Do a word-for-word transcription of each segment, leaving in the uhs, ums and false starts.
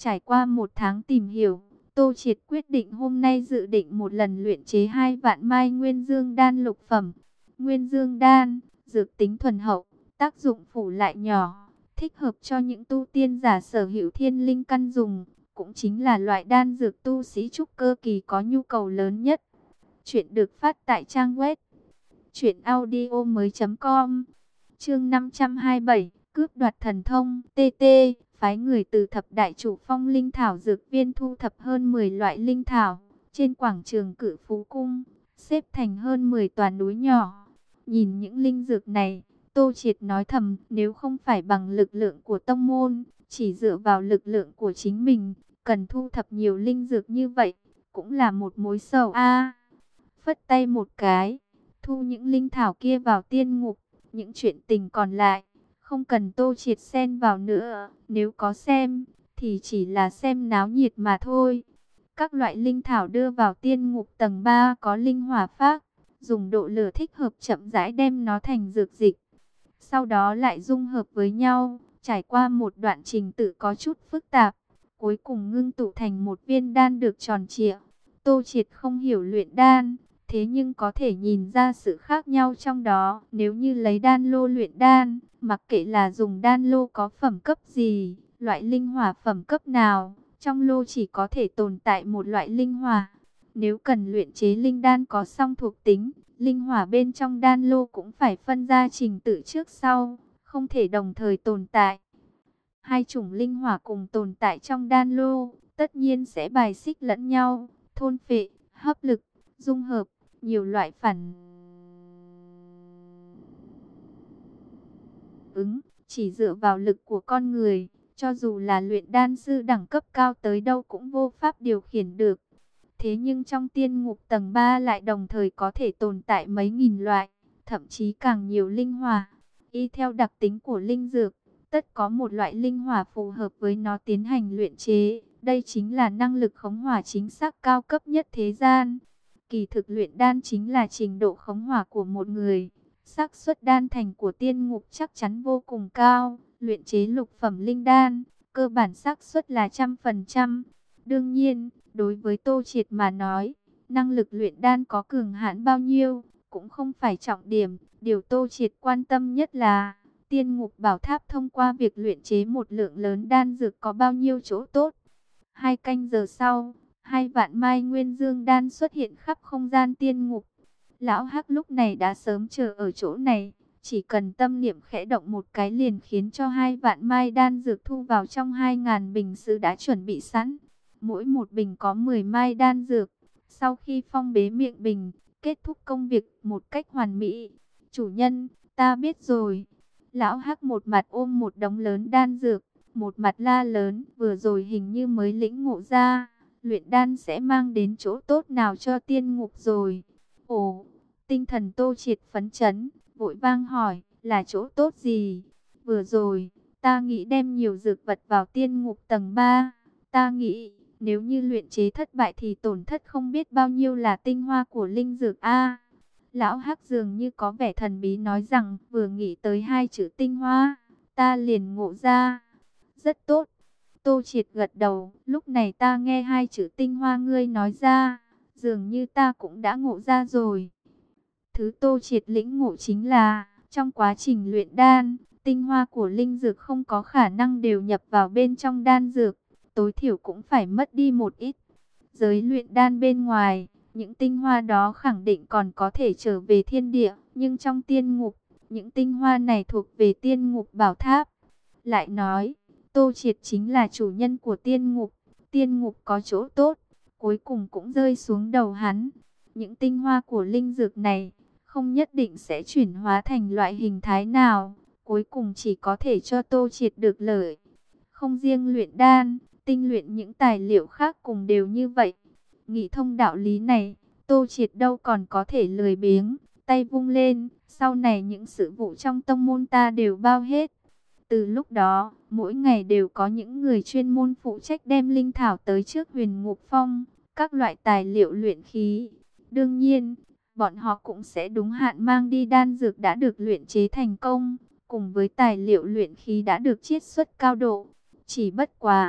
Trải qua một tháng tìm hiểu, Tô Triệt quyết định hôm nay dự định một lần luyện chế hai vạn mai nguyên dương đan lục phẩm. Nguyên dương đan, dược tính thuần hậu, tác dụng phủ lại nhỏ, thích hợp cho những tu tiên giả sở hữu thiên linh căn dùng, cũng chính là loại đan dược tu sĩ trúc cơ kỳ có nhu cầu lớn nhất. Chuyện được phát tại trang web truyện audio mới.com. Chương năm trăm hai mươi bảy, cướp đoạt thần thông. tê tê phái người từ thập đại chủ phong linh thảo dược viên thu thập hơn mười loại linh thảo, trên quảng trường Cự Phú cung, xếp thành hơn mười tòa núi nhỏ. Nhìn những linh dược này, Tô Triệt nói thầm, nếu không phải bằng lực lượng của tông môn, chỉ dựa vào lực lượng của chính mình, cần thu thập nhiều linh dược như vậy, cũng là một mối sầu a. Phất tay một cái, thu những linh thảo kia vào tiên ngục, những chuyện tình còn lại, không cần Tô Triệt xen vào nữa, nếu có xem, thì chỉ là xem náo nhiệt mà thôi. Các loại linh thảo đưa vào tiên ngục tầng ba có linh hỏa phác, dùng độ lửa thích hợp chậm rãi đem nó thành dược dịch. Sau đó lại dung hợp với nhau, trải qua một đoạn trình tự có chút phức tạp, cuối cùng ngưng tụ thành một viên đan được tròn trịa. Tô Triệt không hiểu luyện đan, thế nhưng có thể nhìn ra sự khác nhau trong đó. Nếu như lấy đan lô luyện đan, mặc kệ là dùng đan lô có phẩm cấp gì, loại linh hỏa phẩm cấp nào, trong lô chỉ có thể tồn tại một loại linh hỏa. Nếu cần luyện chế linh đan có song thuộc tính, linh hỏa bên trong đan lô cũng phải phân ra trình tự trước sau, không thể đồng thời tồn tại. Hai chủng linh hỏa cùng tồn tại trong đan lô, tất nhiên sẽ bài xích lẫn nhau, thôn phệ, hấp lực, dung hợp, nhiều loại phản ứng, chỉ dựa vào lực của con người, cho dù là luyện đan sư đẳng cấp cao tới đâu cũng vô pháp điều khiển được. Thế nhưng trong tiên ngục tầng ba lại đồng thời có thể tồn tại mấy nghìn loại, thậm chí càng nhiều linh hỏa. Y theo đặc tính của linh dược, tất có một loại linh hỏa phù hợp với nó tiến hành luyện chế. Đây chính là năng lực khống hỏa chính xác cao cấp nhất thế gian. Kỳ thực luyện đan chính là trình độ khống hỏa của một người. Xác suất đan thành của tiên ngục chắc chắn vô cùng cao. Luyện chế lục phẩm linh đan, cơ bản xác suất là trăm phần trăm. Đương nhiên, đối với Tô Triệt mà nói, năng lực luyện đan có cường hãn bao nhiêu, cũng không phải trọng điểm. Điều Tô Triệt quan tâm nhất là, tiên ngục bảo tháp thông qua việc luyện chế một lượng lớn đan dược có bao nhiêu chỗ tốt. Hai canh giờ sau, hai vạn mai nguyên dương đan xuất hiện khắp không gian tiên ngục. Lão Hắc lúc này đã sớm chờ ở chỗ này, chỉ cần tâm niệm khẽ động một cái liền khiến cho hai vạn mai đan dược thu vào trong hai ngàn bình sứ đã chuẩn bị sẵn. Mỗi một bình có mười mai đan dược. Sau khi phong bế miệng bình, kết thúc công việc một cách hoàn mỹ. Chủ nhân, ta biết rồi. Lão Hắc một mặt ôm một đống lớn đan dược, một mặt la lớn, vừa rồi hình như mới lĩnh ngộ ra, luyện đan sẽ mang đến chỗ tốt nào cho tiên ngục rồi. Ồ, tinh thần Tô Triệt phấn chấn, vội vang hỏi, là chỗ tốt gì? Vừa rồi, ta nghĩ đem nhiều dược vật vào tiên ngục tầng ba, ta nghĩ, nếu như luyện chế thất bại thì tổn thất không biết bao nhiêu là tinh hoa của linh dược a. Lão Hắc dường như có vẻ thần bí nói rằng, vừa nghĩ tới hai chữ tinh hoa, ta liền ngộ ra. Rất tốt. Tô Triệt gật đầu, lúc này ta nghe hai chữ tinh hoa ngươi nói ra, dường như ta cũng đã ngộ ra rồi. Thứ Tô Triệt lĩnh ngộ chính là, trong quá trình luyện đan, tinh hoa của linh dược không có khả năng đều nhập vào bên trong đan dược, tối thiểu cũng phải mất đi một ít. Giới luyện đan bên ngoài, những tinh hoa đó khẳng định còn có thể trở về thiên địa, nhưng trong tiên ngục, những tinh hoa này thuộc về tiên ngục bảo tháp. Lại nói, Tô Triệt chính là chủ nhân của tiên ngục, tiên ngục có chỗ tốt, cuối cùng cũng rơi xuống đầu hắn. Những tinh hoa của linh dược này, không nhất định sẽ chuyển hóa thành loại hình thái nào, cuối cùng chỉ có thể cho Tô Triệt được lợi. Không riêng luyện đan, tinh luyện những tài liệu khác cùng đều như vậy. Nghĩ thông đạo lý này, Tô Triệt đâu còn có thể lười biếng, tay vung lên, sau này những sự vụ trong tông môn ta đều bao hết. Từ lúc đó, mỗi ngày đều có những người chuyên môn phụ trách đem linh thảo tới trước Huyền Ngục Phong, các loại tài liệu luyện khí. Đương nhiên, bọn họ cũng sẽ đúng hạn mang đi đan dược đã được luyện chế thành công, cùng với tài liệu luyện khí đã được chiết xuất cao độ. Chỉ bất quá,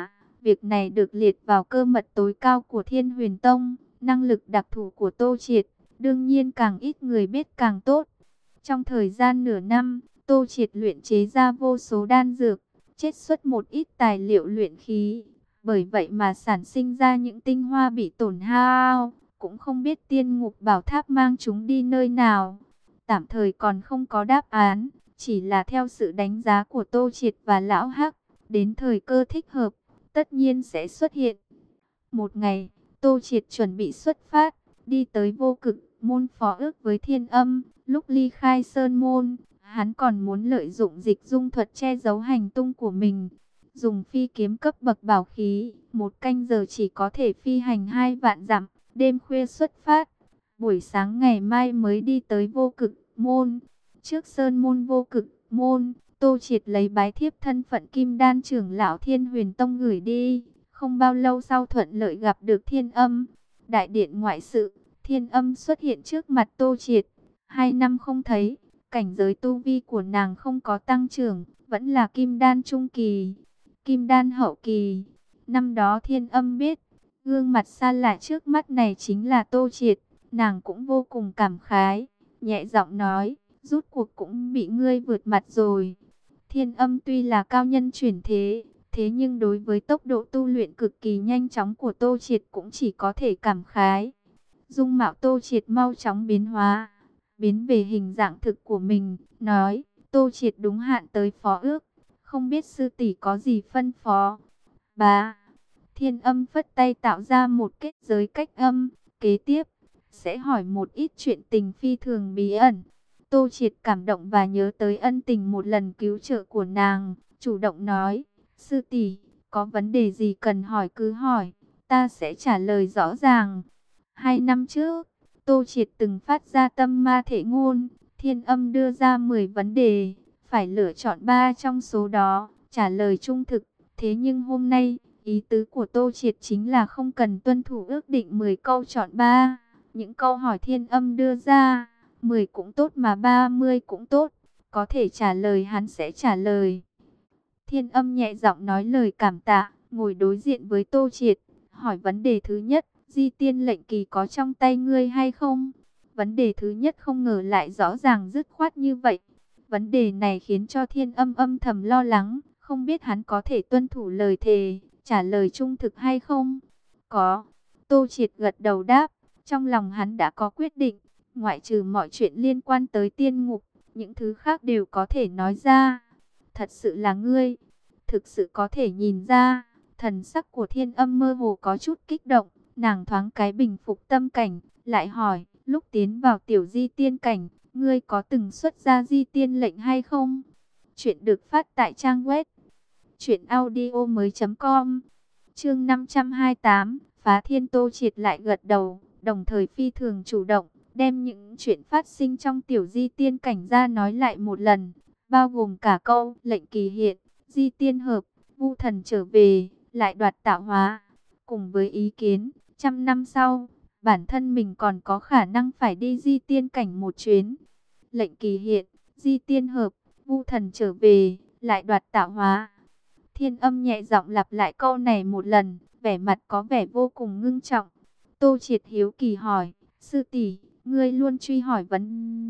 Việc này được liệt vào cơ mật tối cao của Thiên Huyền Tông. Năng lực đặc thù của Tô Triệt, đương nhiên càng ít người biết càng tốt. Trong thời gian nửa năm, Tô Triệt luyện chế ra vô số đan dược, chiết xuất một ít tài liệu luyện khí. Bởi vậy mà sản sinh ra những tinh hoa bị tổn hao, cũng không biết Tiên Ngục Bảo Tháp mang chúng đi nơi nào. Tạm thời còn không có đáp án, chỉ là theo sự đánh giá của Tô Triệt và Lão Hắc, đến thời cơ thích hợp, tất nhiên sẽ xuất hiện. Một ngày, Tô Triệt chuẩn bị xuất phát, đi tới Vô Cực Môn phó ước với Thiên Âm. Lúc ly khai Sơn Môn, hắn còn muốn lợi dụng dịch dung thuật che giấu hành tung của mình. Dùng phi kiếm cấp bậc bảo khí, một canh giờ chỉ có thể phi hành hai vạn dặm, đêm khuya xuất phát. Buổi sáng ngày mai mới đi tới Vô Cực Môn. Trước Sơn Môn Vô Cực Môn, Tô Triệt lấy bái thiếp thân phận Kim Đan trưởng lão Thiên Huyền Tông gửi đi. Không bao lâu sau thuận lợi gặp được Thiên Âm. Đại điện ngoại sự, Thiên Âm xuất hiện trước mặt Tô Triệt. Hai năm không thấy, cảnh giới tu vi của nàng không có tăng trưởng, vẫn là Kim Đan trung kỳ, Kim Đan hậu kỳ. Năm đó Thiên Âm biết, gương mặt xa lạ trước mắt này chính là Tô Triệt. Nàng cũng vô cùng cảm khái, nhẹ giọng nói, rút cuộc cũng bị ngươi vượt mặt rồi. Thiên Âm tuy là cao nhân chuyển thế, thế nhưng đối với tốc độ tu luyện cực kỳ nhanh chóng của Tô Triệt cũng chỉ có thể cảm khái. Dung mạo Tô Triệt mau chóng biến hóa, biến về hình dạng thực của mình, nói, Tô Triệt đúng hạn tới phó ước, không biết sư tỷ có gì phân phó. Bá, Thiên Âm phất tay tạo ra một kết giới cách âm, kế tiếp, sẽ hỏi một ít chuyện tình phi thường bí ẩn. Tô Triệt cảm động và nhớ tới ân tình một lần cứu trợ của nàng, chủ động nói, sư tỷ, có vấn đề gì cần hỏi cứ hỏi, ta sẽ trả lời rõ ràng. Hai năm trước, Tô Triệt từng phát ra tâm ma thể ngôn, Thiên Âm đưa ra mười vấn đề, phải lựa chọn ba trong số đó, trả lời trung thực. Thế nhưng hôm nay, ý tứ của Tô Triệt chính là không cần tuân thủ ước định mười câu chọn ba. Những câu hỏi Thiên Âm đưa ra, mười cũng tốt mà ba mươi cũng tốt, có thể trả lời hắn sẽ trả lời. Thiên Âm nhẹ giọng nói lời cảm tạ, ngồi đối diện với Tô Triệt, hỏi vấn đề thứ nhất, Di Tiên lệnh kỳ có trong tay ngươi hay không? Vấn đề thứ nhất không ngờ lại rõ ràng dứt khoát như vậy. Vấn đề này khiến cho Thiên Âm âm thầm lo lắng, không biết hắn có thể tuân thủ lời thề, trả lời trung thực hay không? Có. Tô Triệt gật đầu đáp, trong lòng hắn đã có quyết định, ngoại trừ mọi chuyện liên quan tới tiên ngục, những thứ khác đều có thể nói ra. Thật sự là ngươi, thực sự có thể nhìn ra. Thần sắc của Thiên Âm mơ hồ có chút kích động, nàng thoáng cái bình phục tâm cảnh, lại hỏi, lúc tiến vào tiểu di tiên cảnh, ngươi có từng xuất ra di tiên lệnh hay không? Chuyện được phát tại trang web truyện audio mới chấm com. Chương năm trăm hai mươi tám, Phá Thiên. Tô Triệt lại gật đầu, đồng thời phi thường chủ động, đem những chuyện phát sinh trong tiểu di tiên cảnh ra nói lại một lần, bao gồm cả câu lệnh kỳ hiện, di tiên hợp, vu thần trở về, lại đoạt tạo hóa, cùng với ý kiến, trăm năm sau, bản thân mình còn có khả năng phải đi di tiên cảnh một chuyến. Lệnh kỳ hiện, di tiên hợp, vu thần trở về, lại đoạt tạo hóa. Thiên Âm nhẹ giọng lặp lại câu này một lần, vẻ mặt có vẻ vô cùng ngưng trọng. Tô Triệt hiếu kỳ hỏi, sư tỷ, ngươi luôn truy hỏi vấn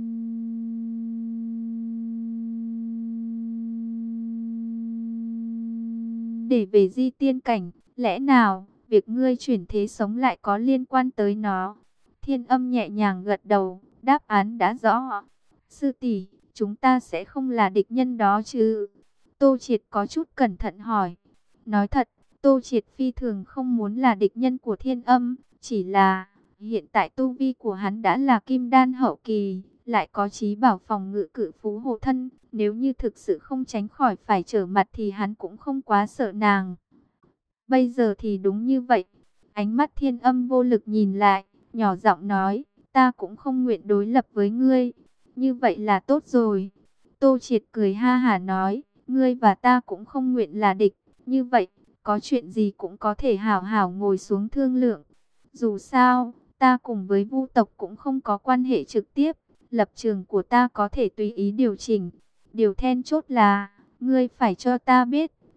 đề về di tiên cảnh, lẽ nào việc ngươi chuyển thế sống lại có liên quan tới nó? Thiên Âm nhẹ nhàng gật đầu, đáp án đã rõ. Sư tỷ, chúng ta sẽ không là địch nhân đó chứ? Tô Triệt có chút cẩn thận hỏi. Nói thật, Tô Triệt phi thường không muốn là địch nhân của Thiên Âm, chỉ là hiện tại tu vi của hắn đã là Kim Đan hậu kỳ, lại có chí bảo phòng ngự cự phú hộ thân, nếu như thực sự không tránh khỏi phải trở mặt thì hắn cũng không quá sợ nàng. Bây giờ thì đúng như vậy. Ánh mắt Thiên Âm vô lực nhìn lại, nhỏ giọng nói, ta cũng không nguyện đối lập với ngươi. Như vậy là tốt rồi. Tô Triệt cười ha hả nói, ngươi và ta cũng không nguyện là địch. Như vậy, có chuyện gì cũng có thể hảo hảo ngồi xuống thương lượng. Dù sao, ta cùng với Vu tộc cũng không có quan hệ trực tiếp. Lập trường của ta có thể tùy ý điều chỉnh. Điều then chốt là, ngươi phải cho ta biết,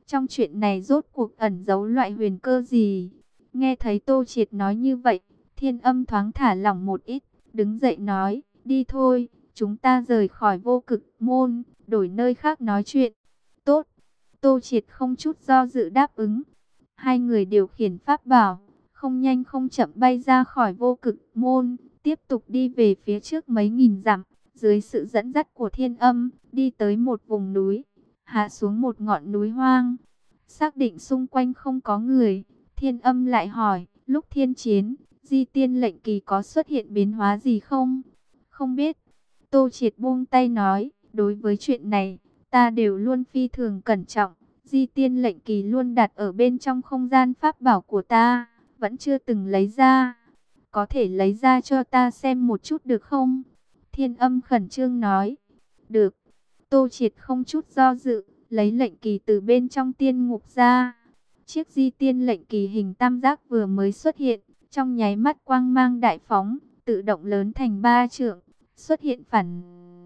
Trong chuyện này rốt cuộc ẩn giấu loại huyền cơ gì? Nghe thấy Tô Triệt nói như vậy, Thiên Âm thoáng thả lỏng một ít, đứng dậy nói, đi thôi, chúng ta rời khỏi Vô Cực môn, đổi nơi khác nói chuyện. Tốt. Tô Triệt không chút do dự đáp ứng. Hai người điều khiển pháp bảo, không nhanh không chậm bay ra khỏi Vô Cực môn, tiếp tục đi về phía trước mấy nghìn dặm, dưới sự dẫn dắt của Thiên Âm, đi tới một vùng núi, hạ xuống một ngọn núi hoang. Xác định xung quanh không có người, Thiên Âm lại hỏi, lúc thiên chiến, Di Tiên lệnh kỳ có xuất hiện biến hóa gì không? Không biết. Tô Triệt buông tay nói, đối với chuyện này, ta đều luôn phi thường cẩn trọng. Di Tiên lệnh kỳ luôn đặt ở bên trong không gian pháp bảo của ta, vẫn chưa từng lấy ra. Có thể lấy ra cho ta xem một chút được không? Thiên Âm khẩn trương nói. Được. Tô Triệt không chút do dự, lấy lệnh kỳ từ bên trong tiên ngục ra. Chiếc Di Tiên lệnh kỳ hình tam giác vừa mới xuất hiện, trong nháy mắt quang mang đại phóng, tự động lớn thành ba trượng, xuất hiện phản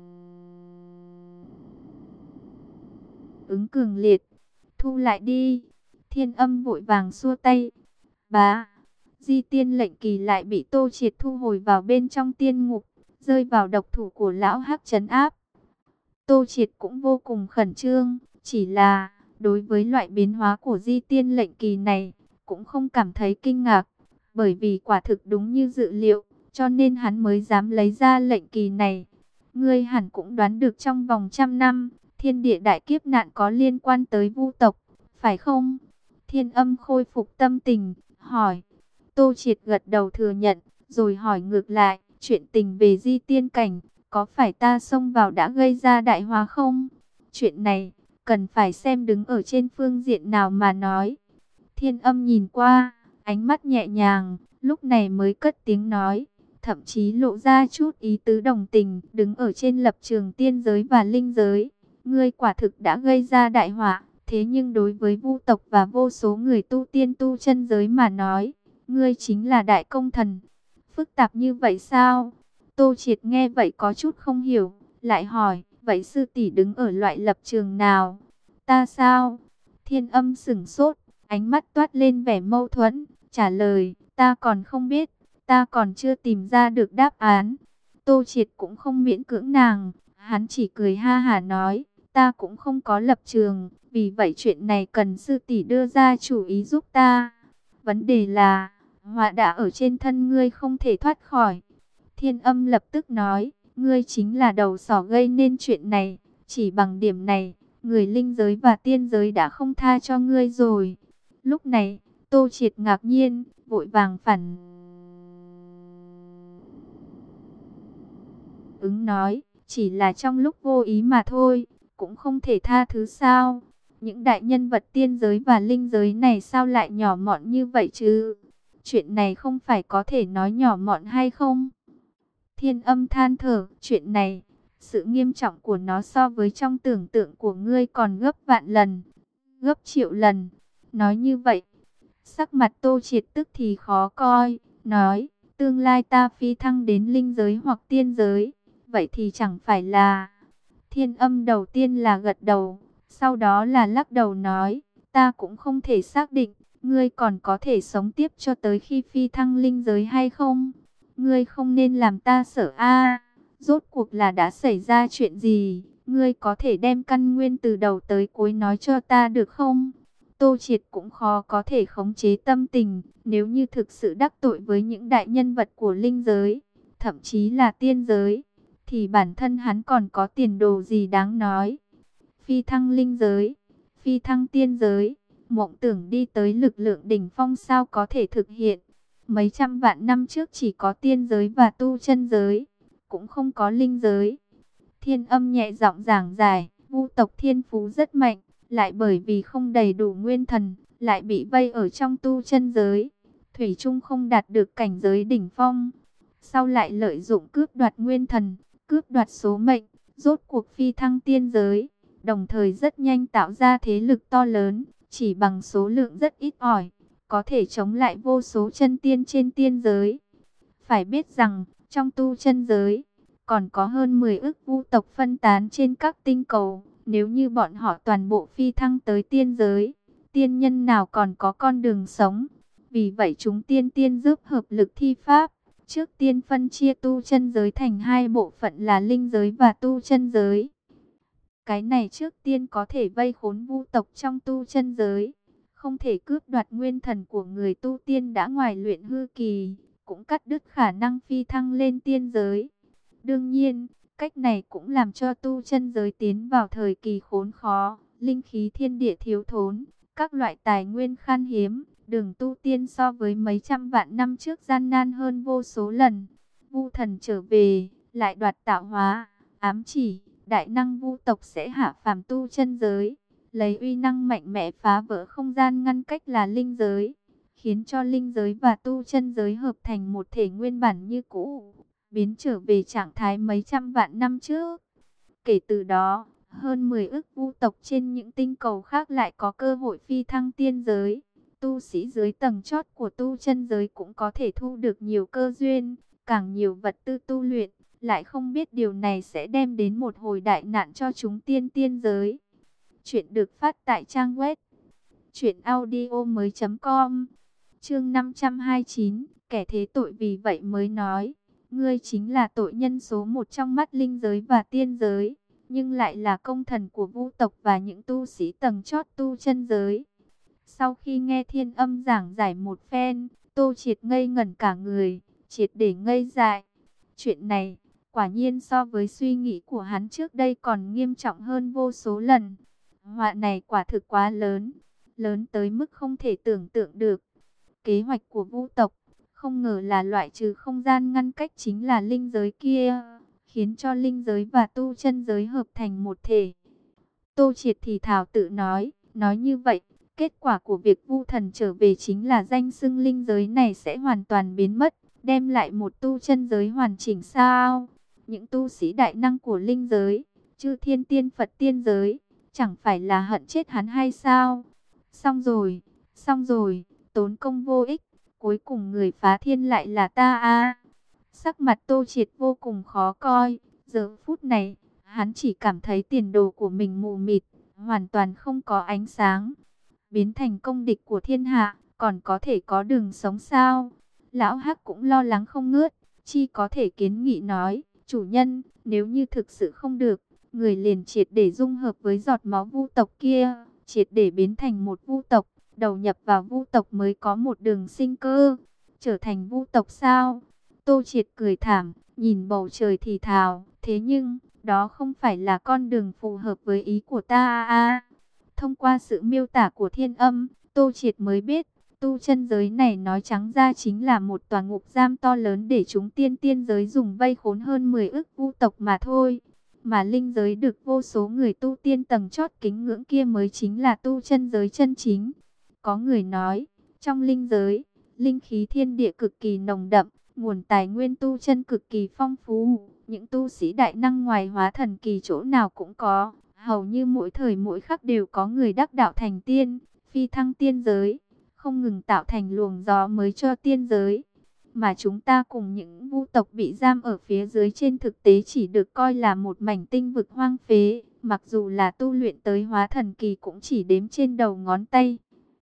ứng cường liệt. Thu lại đi. Thiên Âm vội vàng xua tay. Bá. Di Tiên lệnh kỳ lại bị Tô Triệt thu hồi vào bên trong tiên ngục, rơi vào độc thủ của lão hắc trấn áp. Tô Triệt cũng vô cùng khẩn trương, chỉ là đối với loại biến hóa của Di Tiên lệnh kỳ này, cũng không cảm thấy kinh ngạc, bởi vì quả thực đúng như dự liệu, cho nên hắn mới dám lấy ra lệnh kỳ này. Ngươi hẳn cũng đoán được trong vòng trăm năm, thiên địa đại kiếp nạn có liên quan tới Vu tộc, phải không? Thiên Âm khôi phục tâm tình, hỏi. Tô Triệt gật đầu thừa nhận, rồi hỏi ngược lại, chuyện tình về Di Tiên cảnh, có phải ta xông vào đã gây ra đại hóa không? Chuyện này, cần phải xem đứng ở trên phương diện nào mà nói. Thiên Âm nhìn qua, ánh mắt nhẹ nhàng, lúc này mới cất tiếng nói, thậm chí lộ ra chút ý tứ đồng tình, đứng ở trên lập trường tiên giới và linh giới. Ngươi quả thực đã gây ra đại họa, thế nhưng đối với Vu tộc và vô số người tu tiên tu chân giới mà nói, ngươi chính là đại công thần. Phức tạp như vậy sao? Tô Triệt nghe vậy có chút không hiểu, lại hỏi, vậy sư tỷ đứng ở loại lập trường nào? Ta sao? Thiên Âm sửng sốt, ánh mắt toát lên vẻ mâu thuẫn, trả lời, ta còn không biết, ta còn chưa tìm ra được đáp án. Tô Triệt cũng không miễn cưỡng nàng, hắn chỉ cười ha hả nói, ta cũng không có lập trường, vì vậy chuyện này cần sư tỷ đưa ra chủ ý giúp ta. Vấn đề là, họa đã ở trên thân ngươi không thể thoát khỏi. Thiên Âm lập tức nói, ngươi chính là đầu sỏ gây nên chuyện này, chỉ bằng điểm này, người linh giới và tiên giới đã không tha cho ngươi rồi. Lúc này, Tô Triệt ngạc nhiên, vội vàng phản ứng nói, chỉ là trong lúc vô ý mà thôi, cũng không thể tha thứ sao? Những đại nhân vật tiên giới và linh giới này sao lại nhỏ mọn như vậy chứ? Chuyện này không phải có thể nói nhỏ mọn hay không? Thiên Âm than thở, chuyện này, sự nghiêm trọng của nó so với trong tưởng tượng của ngươi còn gấp vạn lần, gấp triệu lần. Nói như vậy, sắc mặt Tô Triệt tức thì khó coi, nói, tương lai ta phi thăng đến linh giới hoặc tiên giới, vậy thì chẳng phải là... Thiên Âm đầu tiên là gật đầu, sau đó là lắc đầu nói, ta cũng không thể xác định, ngươi còn có thể sống tiếp cho tới khi phi thăng linh giới hay không? Ngươi không nên làm ta sợ a. Rốt cuộc là đã xảy ra chuyện gì? Ngươi có thể đem căn nguyên từ đầu tới cuối nói cho ta được không? Tô Triệt cũng khó có thể khống chế tâm tình, nếu như thực sự đắc tội với những đại nhân vật của linh giới, thậm chí là tiên giới, thì bản thân hắn còn có tiền đồ gì đáng nói. Phi thăng linh giới, phi thăng tiên giới, mộng tưởng đi tới lực lượng đỉnh phong sao có thể thực hiện. Mấy trăm vạn năm trước chỉ có tiên giới và tu chân giới, cũng không có linh giới. Thiên Âm nhẹ giọng giảng giải, Vu tộc thiên phú rất mạnh, lại bởi vì không đầy đủ nguyên thần, lại bị vây ở trong tu chân giới, thủy chung không đạt được cảnh giới đỉnh phong. Sau lại lợi dụng cướp đoạt nguyên thần, cướp đoạt số mệnh, rốt cuộc phi thăng tiên giới, đồng thời rất nhanh tạo ra thế lực to lớn, chỉ bằng số lượng rất ít ỏi, có thể chống lại vô số chân tiên trên tiên giới. Phải biết rằng, trong tu chân giới, còn có hơn mười ức vu tộc phân tán trên các tinh cầu, Nếu như bọn họ toàn bộ phi thăng tới tiên giới, tiên nhân nào còn có con đường sống. Vì vậy chúng tiên tiên giúp hợp lực thi pháp. Trước tiên phân chia tu chân giới thành hai bộ phận là linh giới và tu chân giới. Cái này trước tiên có thể vây khốn vu tộc trong tu chân giới. Không thể cướp đoạt nguyên thần của người tu tiên đã ngoài luyện hư kỳ. Cũng cắt đứt khả năng phi thăng lên tiên giới. Đương nhiên, cách này cũng làm cho tu chân giới tiến vào thời kỳ khốn khó. Linh khí thiên địa thiếu thốn, các loại tài nguyên khan hiếm. Đường tu tiên so với mấy trăm vạn năm trước gian nan hơn vô số lần. Vu thần trở về, lại đoạt tạo hóa, ám chỉ, đại năng vu tộc sẽ hạ phàm tu chân giới. Lấy uy năng mạnh mẽ phá vỡ không gian ngăn cách là linh giới. Khiến cho linh giới và tu chân giới hợp thành một thể nguyên bản như cũ. Biến trở về trạng thái mấy trăm vạn năm trước. Kể từ đó, hơn mười ức vu tộc trên những tinh cầu khác lại có cơ hội phi thăng tiên giới. Tu sĩ dưới tầng chót của tu chân giới cũng có thể thu được nhiều cơ duyên, càng nhiều vật tư tu luyện, lại không biết điều này sẽ đem đến một hồi đại nạn cho chúng tiên tiên giới. Chuyện được phát tại trang web truyện audio mới chấm com. Chương năm trăm hai mươi chín, kẻ thế tội vì vậy mới nói, ngươi chính là tội nhân số một trong mắt linh giới và tiên giới, nhưng lại là công thần của vu tộc và những tu sĩ tầng chót tu chân giới. Sau khi nghe Thiên Âm giảng giải một phen, Tô Triệt ngây ngẩn cả người, triệt để ngây dại. Chuyện này, quả nhiên so với suy nghĩ của hắn trước đây còn nghiêm trọng hơn vô số lần. Họa này quả thực quá lớn, lớn tới mức không thể tưởng tượng được. Kế hoạch của vu tộc, không ngờ là loại trừ không gian ngăn cách chính là linh giới kia, khiến cho linh giới và tu chân giới hợp thành một thể. Tô Triệt thì thào tự nói, nói như vậy, kết quả của việc vu thần trở về chính là danh xưng linh giới này sẽ hoàn toàn biến mất, đem lại một tu chân giới hoàn chỉnh sao? Những tu sĩ đại năng của linh giới, chư thiên tiên Phật tiên giới, chẳng phải là hận chết hắn hay sao? Xong rồi, xong rồi, tốn công vô ích, cuối cùng người phá thiên lại là ta a. Sắc mặt Tô Triệt vô cùng khó coi, giờ phút này, hắn chỉ cảm thấy tiền đồ của mình mù mịt, hoàn toàn không có ánh sáng. Biến thành công địch của thiên hạ, còn có thể có đường sống sao? Lão Hắc cũng lo lắng không ngớt, chi có thể kiến nghị nói, chủ nhân, nếu như thực sự không được, người liền triệt để dung hợp với giọt máu vu tộc kia, triệt để biến thành một vu tộc, đầu nhập vào vu tộc mới có một đường sinh cơ, trở thành vu tộc sao? Tô Triệt cười thảm, nhìn bầu trời thì thào, thế nhưng, đó không phải là con đường phù hợp với ý của ta a. Thông qua sự miêu tả của Thiên Âm, Tô Triệt mới biết, tu chân giới này nói trắng ra chính là một tòa ngục giam to lớn để chúng tiên tiên giới dùng vây khốn hơn mười ức vu tộc mà thôi. Mà linh giới được vô số người tu tiên tầng chót kính ngưỡng kia mới chính là tu chân giới chân chính. Có người nói, trong linh giới, linh khí thiên địa cực kỳ nồng đậm, nguồn tài nguyên tu chân cực kỳ phong phú. Những tu sĩ đại năng ngoài hóa thần kỳ chỗ nào cũng có. Hầu như mỗi thời mỗi khắc đều có người đắc đạo thành tiên, phi thăng tiên giới, không ngừng tạo thành luồng gió mới cho tiên giới. Mà chúng ta cùng những vu tộc bị giam ở phía dưới trên thực tế chỉ được coi là một mảnh tinh vực hoang phế, mặc dù là tu luyện tới hóa thần kỳ cũng chỉ đếm trên đầu ngón tay.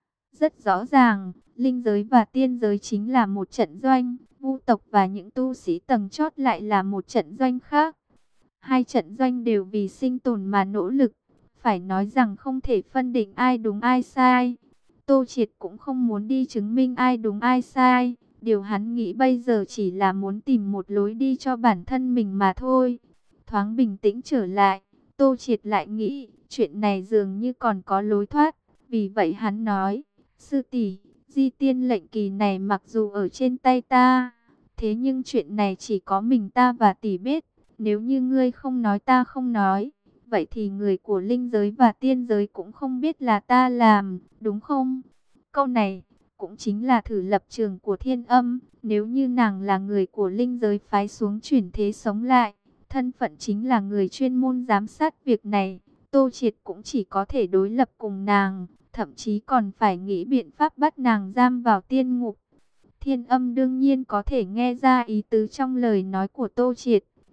Rất rõ ràng, linh giới và tiên giới chính là một trận doanh, vu tộc và những tu sĩ tầng chót lại là một trận doanh khác. Hai trận doanh đều vì sinh tồn mà nỗ lực, phải nói rằng không thể phân định ai đúng ai sai. Tô Triệt cũng không muốn đi chứng minh ai đúng ai sai, điều hắn nghĩ bây giờ chỉ là muốn tìm một lối đi cho bản thân mình mà thôi. Thoáng bình tĩnh trở lại, Tô Triệt lại nghĩ, chuyện này dường như còn có lối thoát, vì vậy hắn nói, sư tỷ, di tiên lệnh kỳ này mặc dù ở trên tay ta, thế nhưng chuyện này chỉ có mình ta và tỷ biết. Nếu như ngươi không nói ta không nói, vậy thì người của linh giới và tiên giới cũng không biết là ta làm, đúng không? Câu này cũng chính là thử lập trường của Thiên Âm. Nếu như nàng là người của linh giới phái xuống chuyển thế sống lại, thân phận chính là người chuyên môn giám sát việc này, Tô Triệt cũng chỉ có thể đối lập cùng nàng, thậm chí còn phải nghĩ biện pháp bắt nàng giam vào tiên ngục. Thiên Âm đương nhiên có thể nghe ra ý tứ trong lời nói của Tô Triệt.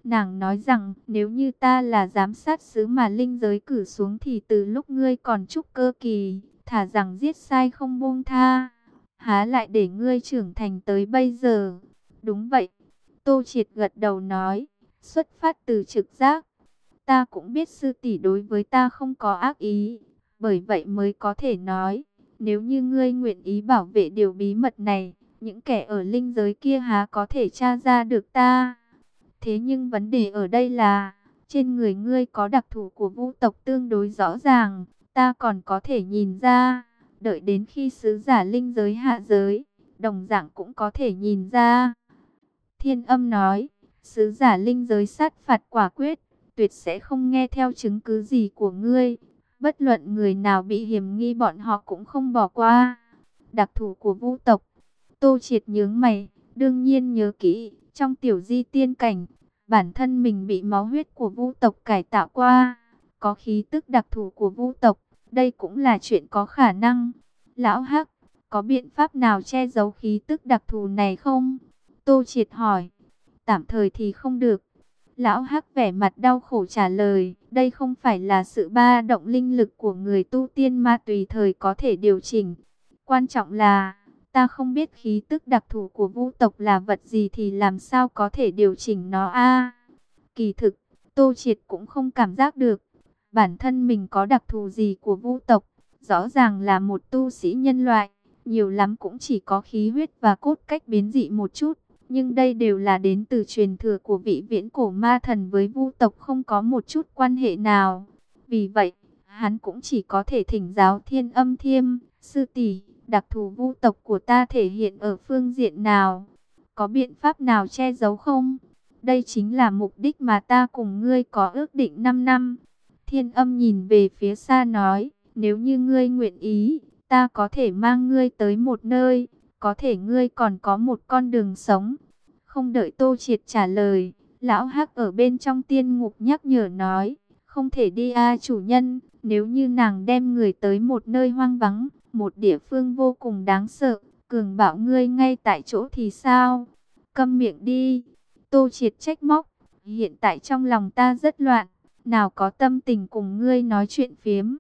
Nàng nói rằng, nếu như ta là giám sát sứ mà linh giới cử xuống thì từ lúc ngươi còn trúc cơ kỳ, thà rằng giết sai không buông tha, há lại để ngươi trưởng thành tới bây giờ. Đúng vậy, Tô Triệt gật đầu nói, xuất phát từ trực giác. Ta cũng biết sư tỷ đối với ta không có ác ý, bởi vậy mới có thể nói, nếu như ngươi nguyện ý bảo vệ điều bí mật này, những kẻ ở linh giới kia há có thể tra ra được ta. Thế nhưng vấn đề ở đây là, trên người ngươi có đặc thù của vu tộc tương đối rõ ràng, ta còn có thể nhìn ra, đợi đến khi sứ giả linh giới hạ giới, đồng dạng cũng có thể nhìn ra. Thiên Âm nói, sứ giả linh giới sát phạt quả quyết, tuyệt sẽ không nghe theo chứng cứ gì của ngươi. Bất luận người nào bị hiểm nghi bọn họ cũng không bỏ qua. Đặc thù của vu tộc. Tô Triệt nhướng mày, đương nhiên nhớ kỹ, trong tiểu di tiên cảnh, bản thân mình bị máu huyết của vu tộc cải tạo qua, có khí tức đặc thù của vu tộc, đây cũng là chuyện có khả năng. Lão Hắc, có biện pháp nào che giấu khí tức đặc thù này không? Tô Triệt hỏi. Tạm thời thì không được. Lão Hắc vẻ mặt đau khổ trả lời, đây không phải là sự ba động linh lực của người tu tiên mà tùy thời có thể điều chỉnh. Quan trọng là, ta không biết khí tức đặc thù của vu tộc là vật gì thì làm sao có thể điều chỉnh nó a. Kỳ thực, Tô Triệt cũng không cảm giác được bản thân mình có đặc thù gì của vu tộc. Rõ ràng là một tu sĩ nhân loại, nhiều lắm cũng chỉ có khí huyết và cốt cách biến dị một chút. Nhưng đây đều là đến từ truyền thừa của vị viễn cổ ma thần, với vu tộc không có một chút quan hệ nào. Vì vậy, hắn cũng chỉ có thể thỉnh giáo Thiên Âm Thiêm, sư tỷ, đặc thù vu tộc của ta thể hiện ở phương diện nào? Có biện pháp nào che giấu không? Đây chính là mục đích mà ta cùng ngươi có ước định năm năm. Thiên Âm nhìn về phía xa nói, nếu như ngươi nguyện ý, ta có thể mang ngươi tới một nơi, có thể ngươi còn có một con đường sống. Không đợi Tô Triệt trả lời, lão Hắc ở bên trong tiên ngục nhắc nhở nói, không thể đi a chủ nhân, nếu như nàng đem người tới một nơi hoang vắng, một địa phương vô cùng đáng sợ, cường bảo ngươi ngay tại chỗ thì sao? Câm miệng đi. Tô Triệt trách móc, hiện tại trong lòng ta rất loạn, nào có tâm tình cùng ngươi nói chuyện phiếm.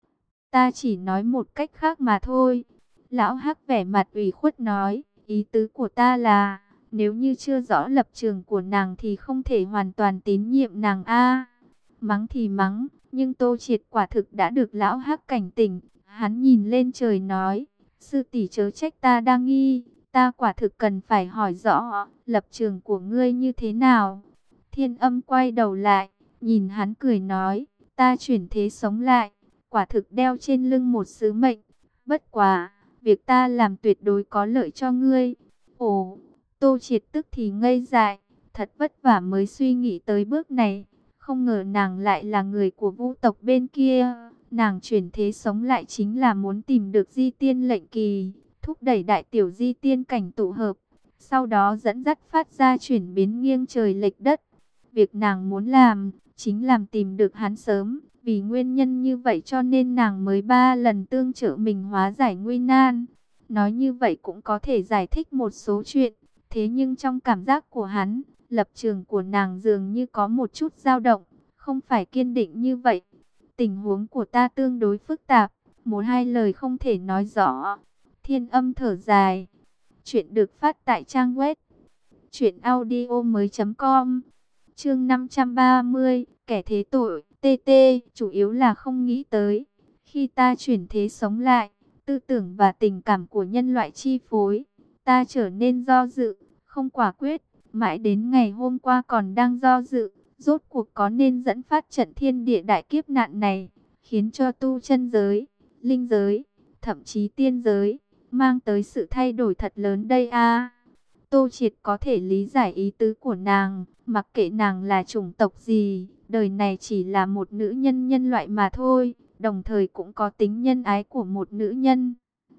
Ta chỉ nói một cách khác mà thôi. Lão Hắc vẻ mặt ủy khuất nói, ý tứ của ta là, nếu như chưa rõ lập trường của nàng thì không thể hoàn toàn tín nhiệm nàng a. Mắng thì mắng, nhưng Tô Triệt quả thực đã được lão Hắc cảnh tỉnh. Hắn nhìn lên trời nói, sư tỷ chớ trách ta đa nghi, ta quả thực cần phải hỏi rõ, lập trường của ngươi như thế nào. Thiên Âm quay đầu lại, nhìn hắn cười nói, ta chuyển thế sống lại, quả thực đeo trên lưng một sứ mệnh. Bất quá, việc ta làm tuyệt đối có lợi cho ngươi. Ồ, Tô Triệt tức thì ngây dại, thật vất vả mới suy nghĩ tới bước này. Không ngờ nàng lại là người của vu tộc bên kia. Nàng chuyển thế sống lại chính là muốn tìm được di tiên lệnh kỳ, thúc đẩy đại tiểu di tiên cảnh tụ hợp, sau đó dẫn dắt phát ra chuyển biến nghiêng trời lệch đất. Việc nàng muốn làm, chính làm tìm được hắn sớm. Vì nguyên nhân như vậy cho nên nàng mới ba lần tương trợ mình hóa giải nguy nan. Nói như vậy cũng có thể giải thích một số chuyện. Thế nhưng trong cảm giác của hắn, lập trường của nàng dường như có một chút dao động, không phải kiên định như vậy. Tình huống của ta tương đối phức tạp, một hai lời không thể nói rõ. Thiên Âm thở dài. Chuyện được phát tại trang web truyện audio mới chấm com. Chương năm trăm ba mươi, kẻ thế tội. tê tê, chủ yếu là không nghĩ tới. Khi ta chuyển thế sống lại, tư tưởng và tình cảm của nhân loại chi phối, ta trở nên do dự, không quả quyết. Mãi đến ngày hôm qua còn đang do dự, rốt cuộc có nên dẫn phát trận thiên địa đại kiếp nạn này, khiến cho tu chân giới, linh giới, thậm chí tiên giới, mang tới sự thay đổi thật lớn đây a. Tô Triệt có thể lý giải ý tứ của nàng, mặc kệ nàng là chủng tộc gì, đời này chỉ là một nữ nhân nhân loại mà thôi, đồng thời cũng có tính nhân ái của một nữ nhân.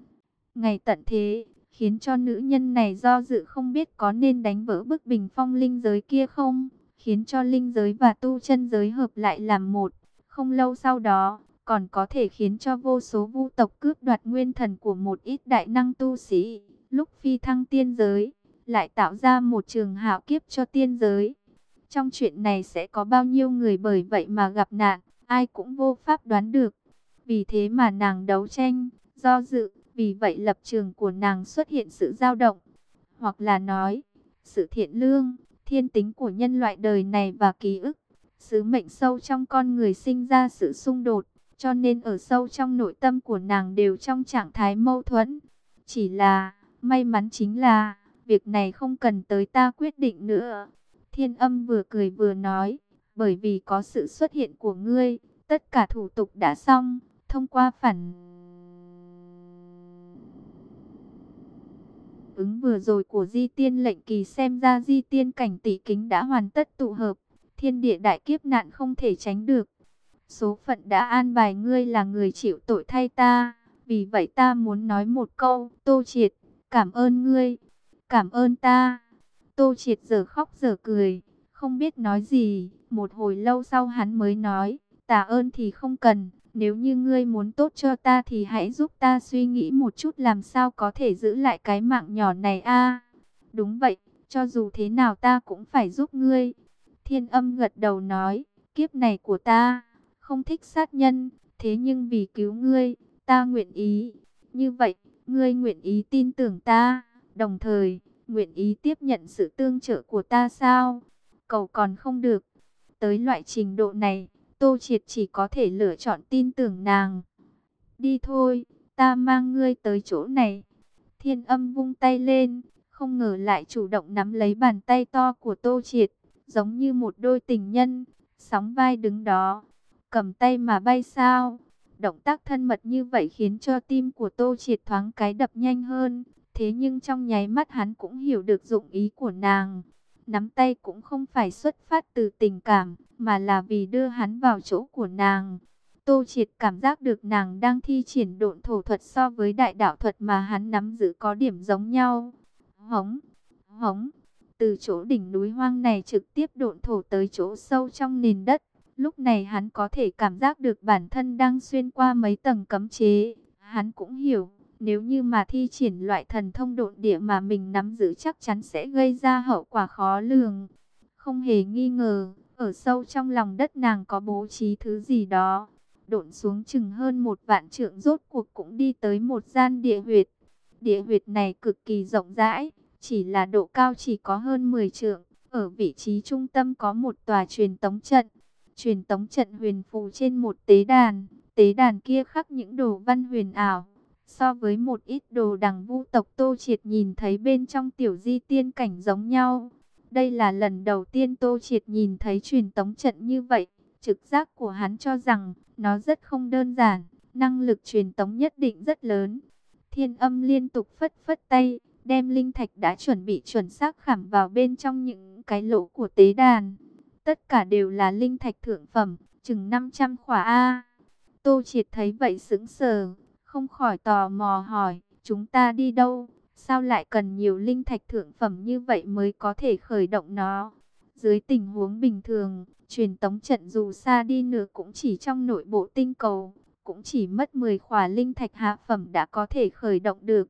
Ngày tận thế, khiến cho nữ nhân này do dự không biết có nên đánh vỡ bức bình phong linh giới kia không, khiến cho linh giới và tu chân giới hợp lại làm một. Không lâu sau đó, còn có thể khiến cho vô số vu tộc cướp đoạt nguyên thần của một ít đại năng tu sĩ, lúc phi thăng tiên giới, lại tạo ra một trường hạo kiếp cho tiên giới. Trong chuyện này sẽ có bao nhiêu người bởi vậy mà gặp nạn, ai cũng vô pháp đoán được. Vì thế mà nàng đấu tranh, do dự, vì vậy lập trường của nàng xuất hiện sự dao động. Hoặc là nói, sự thiện lương, thiên tính của nhân loại đời này và ký ức, sứ mệnh sâu trong con người sinh ra sự xung đột, cho nên ở sâu trong nội tâm của nàng đều trong trạng thái mâu thuẫn. Chỉ là, may mắn chính là, việc này không cần tới ta quyết định nữa. Thiên Âm vừa cười vừa nói, bởi vì có sự xuất hiện của ngươi, tất cả thủ tục đã xong, thông qua phản ứng vừa rồi của Di Tiên lệnh kỳ xem ra Di Tiên cảnh tỷ kính đã hoàn tất tụ hợp, thiên địa đại kiếp nạn không thể tránh được. Số phận đã an bài ngươi là người chịu tội thay ta, vì vậy ta muốn nói một câu, Tô Triệt, cảm ơn ngươi, cảm ơn ta. Tô Triệt giờ khóc giờ cười, không biết nói gì, một hồi lâu sau hắn mới nói, tạ ơn thì không cần, nếu như ngươi muốn tốt cho ta thì hãy giúp ta suy nghĩ một chút làm sao có thể giữ lại cái mạng nhỏ này a. Đúng vậy, cho dù thế nào ta cũng phải giúp ngươi. Thiên Âm gật đầu nói, kiếp này của ta không thích sát nhân, thế nhưng vì cứu ngươi, ta nguyện ý. Như vậy, ngươi nguyện ý tin tưởng ta, đồng thời nguyện ý tiếp nhận sự tương trợ của ta sao? Cầu còn không được. Tới loại trình độ này, Tô Triệt chỉ có thể lựa chọn tin tưởng nàng. Đi thôi, ta mang ngươi tới chỗ này. Thiên Âm vung tay lên, không ngờ lại chủ động nắm lấy bàn tay to của Tô Triệt, giống như một đôi tình nhân, sóng vai đứng đó, cầm tay mà bay sao. Động tác thân mật như vậy khiến cho tim của Tô Triệt thoáng cái đập nhanh hơn. Thế nhưng trong nháy mắt hắn cũng hiểu được dụng ý của nàng. Nắm tay cũng không phải xuất phát từ tình cảm, mà là vì đưa hắn vào chỗ của nàng. Tô Triệt cảm giác được nàng đang thi triển độn thổ thuật so với đại đạo thuật mà hắn nắm giữ có điểm giống nhau. Hống, hống, từ chỗ đỉnh núi hoang này trực tiếp độn thổ tới chỗ sâu trong nền đất. Lúc này hắn có thể cảm giác được bản thân đang xuyên qua mấy tầng cấm chế. Hắn cũng hiểu, nếu như mà thi triển loại thần thông độn địa mà mình nắm giữ chắc chắn sẽ gây ra hậu quả khó lường. Không hề nghi ngờ, ở sâu trong lòng đất nàng có bố trí thứ gì đó. Độn xuống chừng hơn một vạn trượng rốt cuộc cũng đi tới một gian địa huyệt. Địa huyệt này cực kỳ rộng rãi, chỉ là độ cao chỉ có hơn mười trượng. Ở vị trí trung tâm có một tòa truyền tống trận. Truyền tống trận huyền phù trên một tế đàn. Tế đàn kia khắc những đồ văn huyền ảo. So với một ít đồ đằng vu tộc Tô Triệt nhìn thấy bên trong tiểu di tiên cảnh giống nhau. Đây là lần đầu tiên Tô Triệt nhìn thấy truyền tống trận như vậy. Trực giác của hắn cho rằng nó rất không đơn giản. Năng lực truyền tống nhất định rất lớn. Thiên Âm liên tục phất phất tay, đem linh thạch đã chuẩn bị chuẩn xác khảm vào bên trong những cái lỗ của tế đàn. Tất cả đều là linh thạch thượng phẩm, chừng năm trăm khỏa A. Tô Triệt thấy vậy sững sờ, không khỏi tò mò hỏi, chúng ta đi đâu? Sao lại cần nhiều linh thạch thượng phẩm như vậy mới có thể khởi động nó? Dưới tình huống bình thường, truyền tống trận dù xa đi nữa cũng chỉ trong nội bộ tinh cầu, cũng chỉ mất mười khỏa linh thạch hạ phẩm đã có thể khởi động được.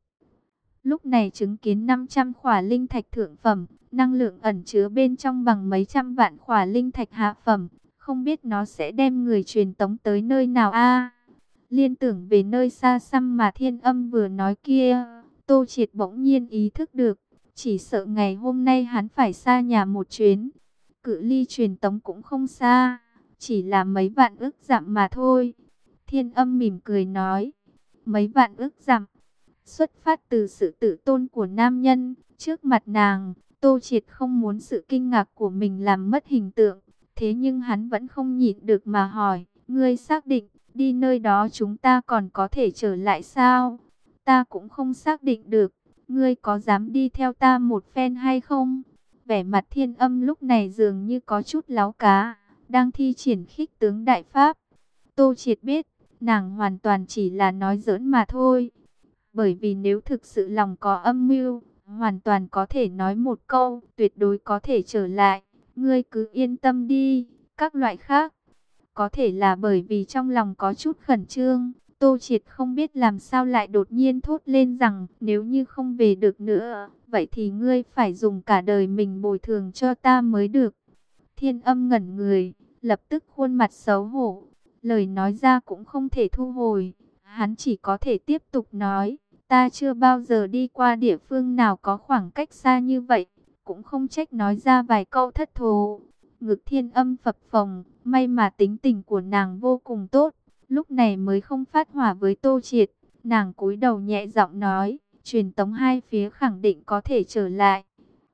Lúc này chứng kiến năm trăm khỏa linh thạch thượng phẩm, năng lượng ẩn chứa bên trong bằng mấy trăm vạn khỏa linh thạch hạ phẩm, không biết nó sẽ đem người truyền tống tới nơi nào a? Liên tưởng về nơi xa xăm mà Thiên Âm vừa nói kia, Tô Triệt bỗng nhiên ý thức được, chỉ sợ ngày hôm nay hắn phải xa nhà một chuyến. Cự ly truyền tống cũng không xa, chỉ là mấy vạn ức dặm mà thôi. Thiên Âm mỉm cười nói, mấy vạn ức dặm. Xuất phát từ sự tự tôn của nam nhân, trước mặt nàng, Tô Triệt không muốn sự kinh ngạc của mình làm mất hình tượng. Thế nhưng hắn vẫn không nhịn được mà hỏi, ngươi xác định, đi nơi đó chúng ta còn có thể trở lại sao? Ta cũng không xác định được, ngươi có dám đi theo ta một phen hay không? Vẻ mặt Thiên Âm lúc này dường như có chút láu cá, đang thi triển khích tướng đại pháp. Tô Triệt biết, nàng hoàn toàn chỉ là nói giỡn mà thôi. Bởi vì nếu thực sự lòng có âm mưu, hoàn toàn có thể nói một câu, tuyệt đối có thể trở lại. Ngươi cứ yên tâm đi, các loại khác. Có thể là bởi vì trong lòng có chút khẩn trương, Tô Triệt không biết làm sao lại đột nhiên thốt lên rằng, nếu như không về được nữa, vậy thì ngươi phải dùng cả đời mình bồi thường cho ta mới được. Thiên Âm ngẩn người, lập tức khuôn mặt xấu hổ. Lời nói ra cũng không thể thu hồi. Hắn chỉ có thể tiếp tục nói. Ta chưa bao giờ đi qua địa phương nào có khoảng cách xa như vậy. Cũng không trách nói ra vài câu thất thố. Ngực Thiên Âm phập phồng. May mà tính tình của nàng vô cùng tốt. Lúc này mới không phát hỏa với Tô Triệt. Nàng cúi đầu nhẹ giọng nói. Truyền tống hai phía khẳng định có thể trở lại.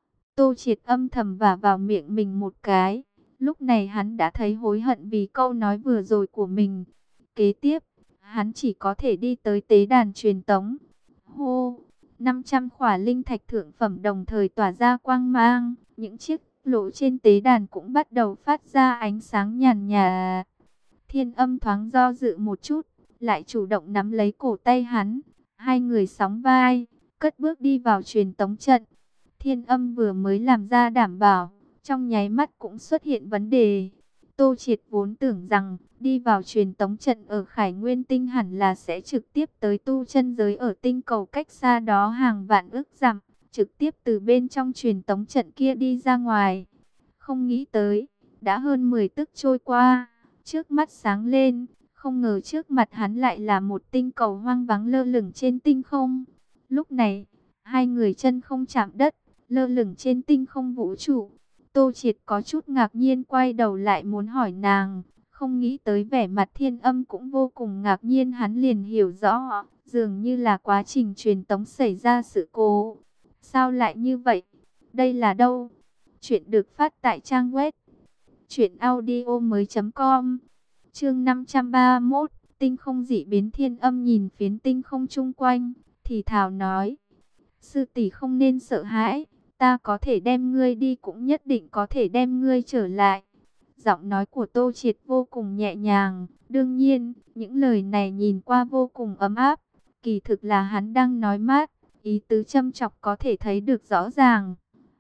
Tô Triệt âm thầm vả vào miệng mình một cái. Lúc này hắn đã thấy hối hận vì câu nói vừa rồi của mình. Kế tiếp, hắn chỉ có thể đi tới tế đàn truyền tống. Hô, năm trăm khỏa linh thạch thượng phẩm đồng thời tỏa ra quang mang. Những chiếc lỗ trên tế đàn cũng bắt đầu phát ra ánh sáng nhàn nhạt. Thiên Âm thoáng do dự một chút, lại chủ động nắm lấy cổ tay hắn. Hai người sóng vai, cất bước đi vào truyền tống trận. Thiên Âm vừa mới làm ra đảm bảo, trong nháy mắt cũng xuất hiện vấn đề. Tô Triệt vốn tưởng rằng đi vào truyền tống trận ở Khải Nguyên Tinh hẳn là sẽ trực tiếp tới tu chân giới ở tinh cầu cách xa đó hàng vạn ức dặm, trực tiếp từ bên trong truyền tống trận kia đi ra ngoài. Không nghĩ tới, đã hơn mười tức trôi qua, trước mắt sáng lên, không ngờ trước mặt hắn lại là một tinh cầu hoang vắng lơ lửng trên tinh không. Lúc này, hai người chân không chạm đất, lơ lửng trên tinh không vũ trụ. Tô Triệt có chút ngạc nhiên quay đầu lại muốn hỏi nàng, không nghĩ tới vẻ mặt Thiên Âm cũng vô cùng ngạc nhiên. Hắn liền hiểu rõ, dường như là quá trình truyền tống xảy ra sự cố. Sao lại như vậy? Đây là đâu? Chuyện được phát tại trang web truyện audio mới chấm com. Chương năm trăm ba mươi mốt, tinh không dị biến. Thiên Âm nhìn phiến tinh không chung quanh, thì thào nói: sư tỷ không nên sợ hãi, ta có thể đem ngươi đi cũng nhất định có thể đem ngươi trở lại. Giọng nói của Tô Triệt vô cùng nhẹ nhàng, đương nhiên, những lời này nhìn qua vô cùng ấm áp, kỳ thực là hắn đang nói mát, ý tứ châm chọc có thể thấy được rõ ràng.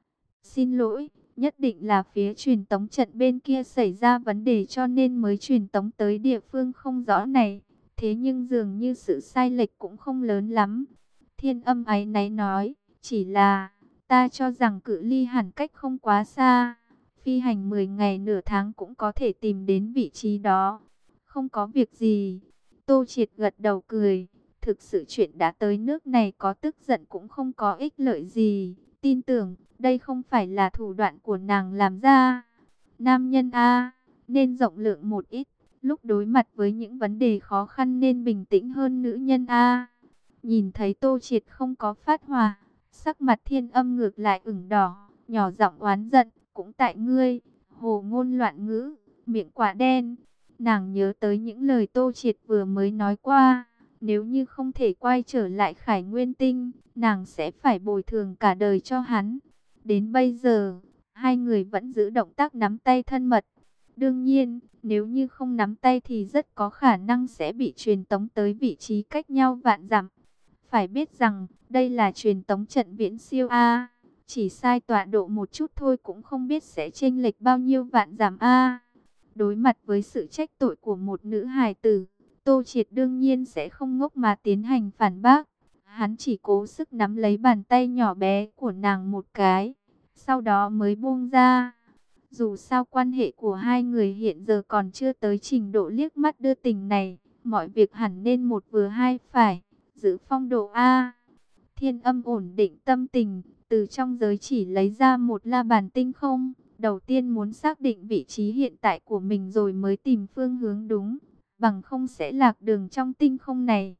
Xin lỗi, nhất định là phía truyền tống trận bên kia xảy ra vấn đề cho nên mới truyền tống tới địa phương không rõ này. Thế nhưng dường như sự sai lệch cũng không lớn lắm. Thiên Âm áy náy nói, chỉ là ta cho rằng cự ly hẳn cách không quá xa. Phi hành mười ngày nửa tháng cũng có thể tìm đến vị trí đó. Không có việc gì. Tô Triệt gật đầu cười. Thực sự chuyện đã tới nước này có tức giận cũng không có ích lợi gì. Tin tưởng đây không phải là thủ đoạn của nàng làm ra. Nam nhân A, nên rộng lượng một ít. Lúc đối mặt với những vấn đề khó khăn nên bình tĩnh hơn nữ nhân A. Nhìn thấy Tô Triệt không có phát hỏa, sắc mặt Thiên Âm ngược lại ửng đỏ, nhỏ giọng oán giận, cũng tại ngươi, hồ ngôn loạn ngữ, miệng quả đen. Nàng nhớ tới những lời Tô Triệt vừa mới nói qua, nếu như không thể quay trở lại Khải Nguyên Tinh, nàng sẽ phải bồi thường cả đời cho hắn. Đến bây giờ, hai người vẫn giữ động tác nắm tay thân mật. Đương nhiên, nếu như không nắm tay thì rất có khả năng sẽ bị truyền tống tới vị trí cách nhau vạn dặm. Phải biết rằng, đây là truyền tống trận viễn siêu A. Chỉ sai tọa độ một chút thôi cũng không biết sẽ chênh lệch bao nhiêu vạn dặm A. Đối mặt với sự trách tội của một nữ hài tử, Tô Triệt đương nhiên sẽ không ngốc mà tiến hành phản bác. Hắn chỉ cố sức nắm lấy bàn tay nhỏ bé của nàng một cái, sau đó mới buông ra. Dù sao quan hệ của hai người hiện giờ còn chưa tới trình độ liếc mắt đưa tình này, mọi việc hẳn nên một vừa hai phải, giữ phong độ A. Thiên Âm ổn định tâm tình, từ trong giới chỉ lấy ra một la bàn tinh không. Đầu tiên muốn xác định vị trí hiện tại của mình rồi mới tìm phương hướng đúng, bằng không sẽ lạc đường trong tinh không này.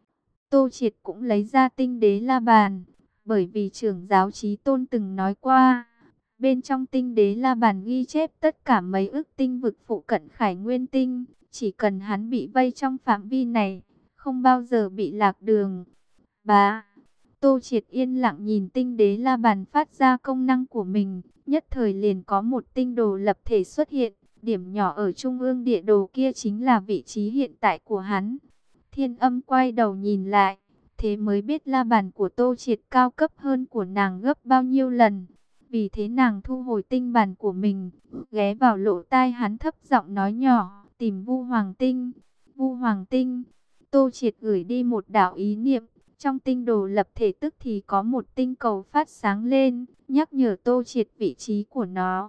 Tô Triệt cũng lấy ra tinh đế la bàn, bởi vì trưởng giáo Chí Tôn từng nói qua, bên trong tinh đế la bàn ghi chép tất cả mấy ức tinh vực phụ cận Khải Nguyên Tinh, chỉ cần hắn bị vây trong phạm vi này, không bao giờ bị lạc đường. Bá, Tô Triệt yên lặng nhìn tinh đế la bàn phát ra công năng của mình, nhất thời liền có một tinh đồ lập thể xuất hiện, điểm nhỏ ở trung ương địa đồ kia chính là vị trí hiện tại của hắn. Thiên Âm quay đầu nhìn lại, thế mới biết la bàn của Tô Triệt cao cấp hơn của nàng gấp bao nhiêu lần. Vì thế nàng thu hồi tinh bàn của mình, ghé vào lỗ tai hắn thấp giọng nói nhỏ, tìm Vu Hoàng Tinh. Vu Hoàng Tinh. Tô Triệt gửi đi một đạo ý niệm, trong tinh đồ lập thể tức thì có một tinh cầu phát sáng lên, nhắc nhở Tô Triệt vị trí của nó.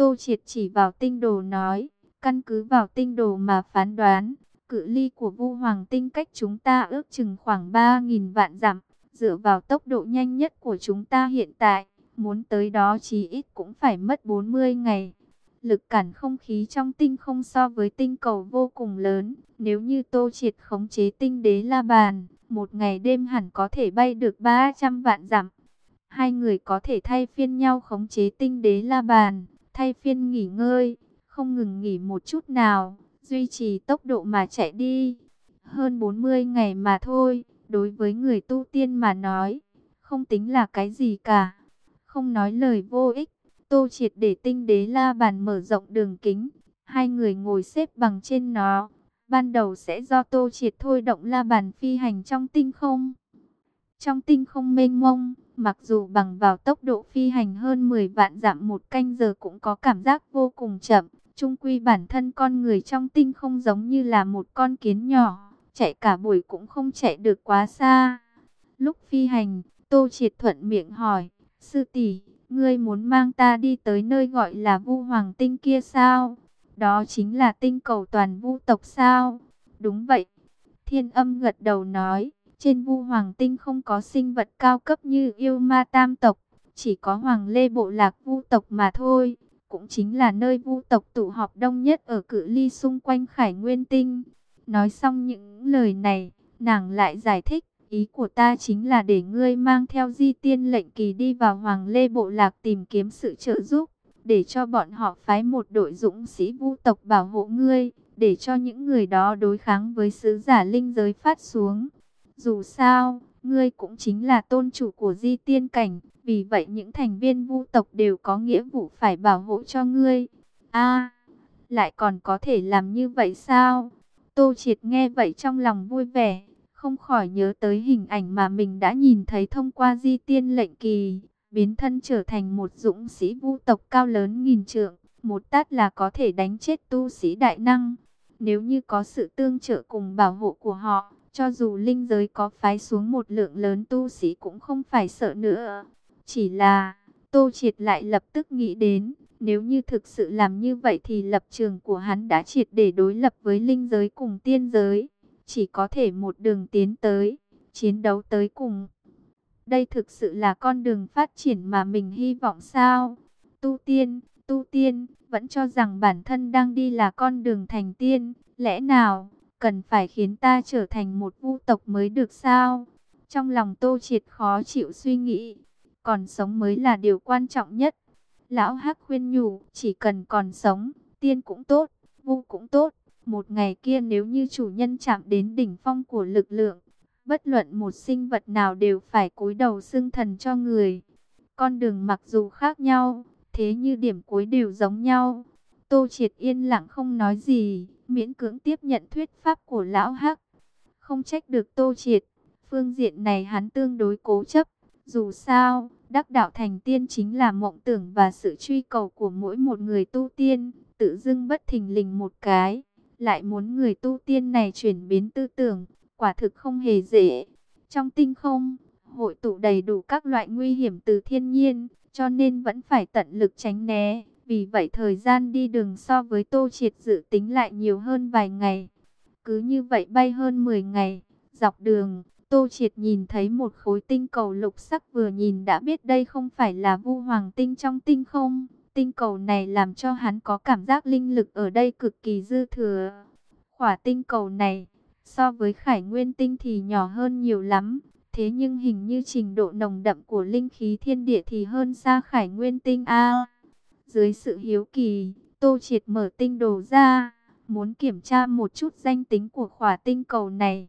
Tô Triệt chỉ vào tinh đồ nói, căn cứ vào tinh đồ mà phán đoán, cự ly của Vu Hoàng tinh cách chúng ta ước chừng khoảng ba nghìn vạn dặm. Dựa vào tốc độ nhanh nhất của chúng ta hiện tại, muốn tới đó chí ít cũng phải mất bốn mươi ngày. Lực cản không khí trong tinh không so với tinh cầu vô cùng lớn. Nếu như Tô Triệt khống chế tinh đế La Bàn, một ngày đêm hẳn có thể bay được ba trăm vạn dặm. Hai người có thể thay phiên nhau khống chế tinh đế La Bàn, thay phiên nghỉ ngơi, không ngừng nghỉ một chút nào, duy trì tốc độ mà chạy đi. Hơn bốn mươi ngày mà thôi, đối với người tu tiên mà nói, không tính là cái gì cả. Không nói lời vô ích, Tô Triệt để tinh đế La Bàn mở rộng đường kính, hai người ngồi xếp bằng trên nó. Ban đầu sẽ do Tô Triệt thôi động La Bàn phi hành trong tinh không. Trong tinh không mênh mông, mặc dù bằng vào tốc độ phi hành hơn mười vạn dặm một canh giờ cũng có cảm giác vô cùng chậm. Chung quy bản thân con người trong tinh không giống như là một con kiến nhỏ, chạy cả buổi cũng không chạy được quá xa. Lúc phi hành, Tô Triệt thuận miệng hỏi, sư tỷ, ngươi muốn mang ta đi tới nơi gọi là Vu Hoàng tinh kia sao? Đó chính là tinh cầu toàn vu tộc sao? Đúng vậy. Thiên Âm gật đầu nói, trên Vu Hoàng tinh không có sinh vật cao cấp như yêu ma tam tộc, chỉ có Hoàng Lê bộ lạc vu tộc mà thôi. Cũng chính là nơi vu tộc tụ họp đông nhất ở cự ly xung quanh Khải Nguyên tinh. Nói xong những lời này, nàng lại giải thích, ý của ta chính là để ngươi mang theo Di Tiên lệnh kỳ đi vào Hoàng Lê bộ lạc tìm kiếm sự trợ giúp, để cho bọn họ phái một đội dũng sĩ vu tộc bảo hộ ngươi, để cho những người đó đối kháng với sứ giả linh giới phát xuống. Dù sao, ngươi cũng chính là tôn chủ của Di Tiên cảnh, vì vậy những thành viên vu tộc đều có nghĩa vụ phải bảo hộ cho ngươi. A, lại còn có thể làm như vậy sao? Tô Triệt nghe vậy trong lòng vui vẻ, không khỏi nhớ tới hình ảnh mà mình đã nhìn thấy thông qua Di Tiên lệnh kỳ, biến thân trở thành một dũng sĩ vu tộc cao lớn nghìn trượng, một tát là có thể đánh chết tu sĩ đại năng. Nếu như có sự tương trợ cùng bảo hộ của họ, cho dù linh giới có phái xuống một lượng lớn tu sĩ cũng không phải sợ nữa. Chỉ là, Tô Triệt lại lập tức nghĩ đến, nếu như thực sự làm như vậy thì lập trường của hắn đã triệt để đối lập với linh giới cùng tiên giới. Chỉ có thể một đường tiến tới, chiến đấu tới cùng. Đây thực sự là con đường phát triển mà mình hy vọng sao? Tu tiên, tu tiên, vẫn cho rằng bản thân đang đi là con đường thành tiên. Lẽ nào, cần phải khiến ta trở thành một vu tộc mới được sao? Trong lòng Tô Triệt khó chịu suy nghĩ, còn sống mới là điều quan trọng nhất. Lão Hắc khuyên nhủ, chỉ cần còn sống, tiên cũng tốt, vu cũng tốt. Một ngày kia nếu như chủ nhân chạm đến đỉnh phong của lực lượng, bất luận một sinh vật nào đều phải cúi đầu xưng thần cho người. Con đường mặc dù khác nhau, thế như điểm cuối đều giống nhau. Tô Triệt yên lặng không nói gì, miễn cưỡng tiếp nhận thuyết pháp của Lão Hắc. Không trách được Tô Triệt, phương diện này hắn tương đối cố chấp. Dù sao, đắc đạo thành tiên chính là mộng tưởng và sự truy cầu của mỗi một người tu tiên. Tự dưng bất thình lình một cái, lại muốn người tu tiên này chuyển biến tư tưởng, quả thực không hề dễ. Trong tinh không, hội tụ đầy đủ các loại nguy hiểm từ thiên nhiên, cho nên vẫn phải tận lực tránh né. Vì vậy thời gian đi đường so với Tô Triệt dự tính lại nhiều hơn vài ngày. Cứ như vậy bay hơn mười ngày, dọc đường, Tô Triệt nhìn thấy một khối tinh cầu lục sắc, vừa nhìn đã biết đây không phải là Vu Hoàng tinh trong tinh không. Tinh cầu này làm cho hắn có cảm giác linh lực ở đây cực kỳ dư thừa. Khỏa tinh cầu này, so với Khải Nguyên tinh thì nhỏ hơn nhiều lắm. Thế nhưng hình như trình độ nồng đậm của linh khí thiên địa thì hơn xa Khải Nguyên tinh a. Dưới sự hiếu kỳ, Tô Triệt mở tinh đồ ra, muốn kiểm tra một chút danh tính của khỏa tinh cầu này.